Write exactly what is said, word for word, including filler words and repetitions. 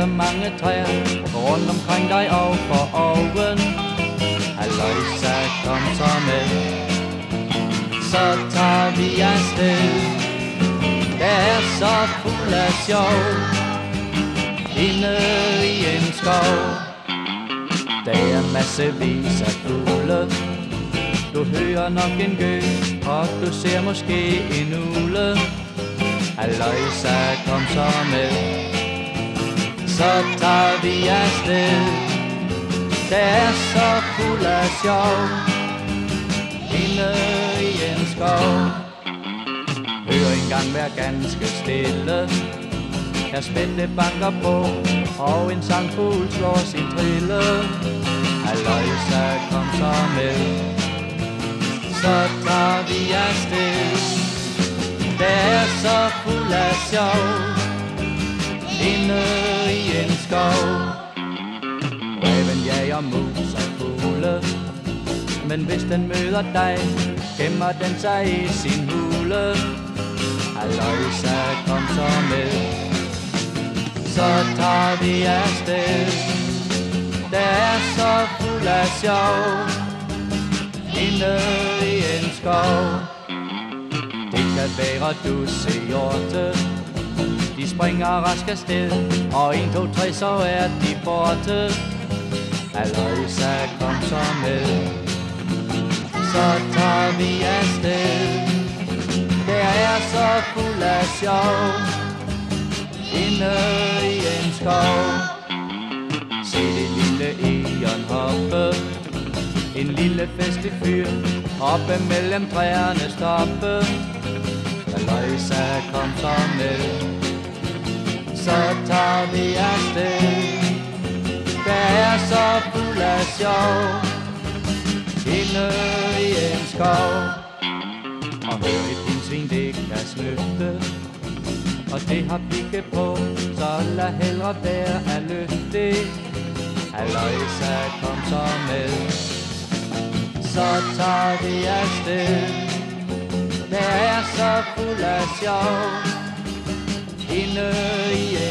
så mange træer rundt omkring dig og for oven. Halløjsa, kom så med, så tager vi afsted. Der er så fuld af sjov inde i en skov. Der er massevis af fugle, du hører nok en gø, og du ser måske en ugle. Halløjsa, kom så med, så tager vi afsted. Der er så fuld af sjov inde i en skov. Hør engang vær ganske stille, her spændte banker på, og en sangfugl slår sin trille. Halløjsa, kom så med, så tager vi afsted. Der er så fuld af sjov inde i en skov. Ræven jager mus og fugle, men hvis den møder dig, gemmer den sig i sin hule. Halløjsa, kom så med, så tager vi afsted. Der er så fuld af sjov inde i en skov. Det kan være du ser hjorte, de springer rask afsted, og en, to, tre, så er de borte. Halløjsa, kom så med, så tager vi afsted. Der er så fuld af sjov inde i en skov. Se det lille egon hoppe, en lille festlig fyr, oppe mellem træerne stoppe. Halløjsa, kom så med, så tager vi afsted. Der er så fuld af sjov inde i en skov. Og hør et pindsvin, det kan snøfte, og det har pigge på, så lad hellere være at løfte. Halløjsa, kom så med, så tager vi afsted. Der er så fuld af sjov inde i